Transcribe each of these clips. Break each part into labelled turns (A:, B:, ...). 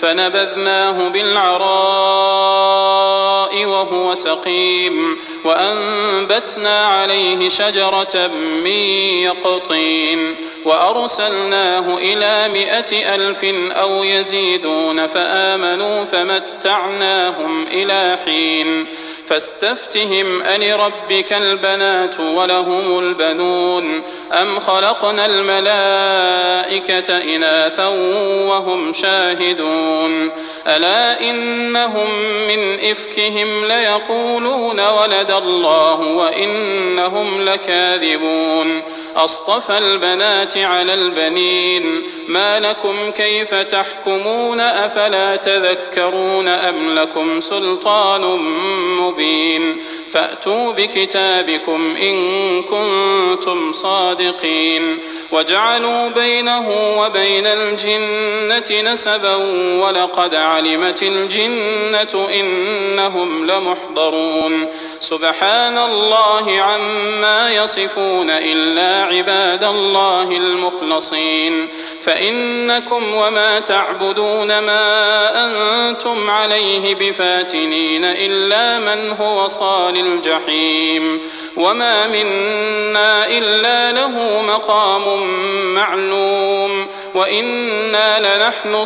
A: فنبذناه بالعراء وهو سقيم وأنبتنا عليه شجرة من يقطين وأرسلناه إلى 100,000 أو يزيدون فآمنوا فمتعناهم إلى حين فاستفتهم ألربك البنات ولهم البنون أم خلقنا الملائكة إناثا وهم شاهدون ألا إنهم من إفكهم ليقولون ولد الله وإنهم لكاذبون أصطفى البنات على البنين ما لكم كيف تحكمون أفلا تذكرون أم لكم سلطان مبين فأتوا بكتابكم إن كنتم صادقين وجعلوا بينه وبين الجنة نسبا ولقد علمت الجنة إنهم لمحضرون سبحان الله عما يصفون إلا عباد الله المخلصين فإنكم وما تعبدون ما أنتم عليه بفاتنين إلا من هو صال الجحيم وما منا إلا له مقام معلوم وإنا لنحن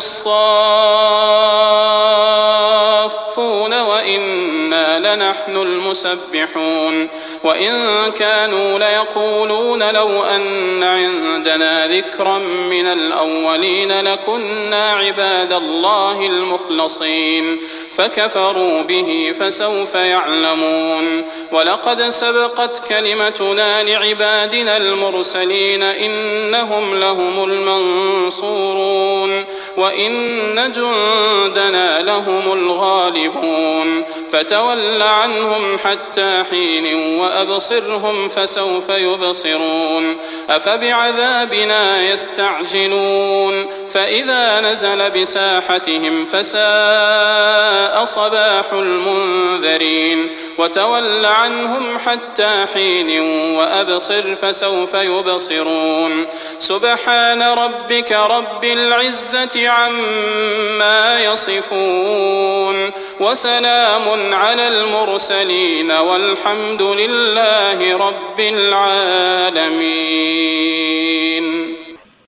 A: الصافون وإنا لنحن المسبحون وإن كانوا ليقولون لو أن عندنا ذكرا من الأولين لكنا عباد الله المخلصين فكفروا به فسوف يعلمون ولقد سبقت كلمتنا لعبادنا المرسلين إنهم لهم المنصورون وإن جندنا لهم الغالبون فتول عنهم حتى حين وأبصرهم فسوف يبصرون أفبعذابنا يستعجلون فإذا نزل بساحتهم فساء صباح المنذرين وتول عنهم حتى حين وأبصر فسوف يبصرون سبحان ربك رب العزة عما يصفون وسلام على المرسلين والحمد لله رب العالمين.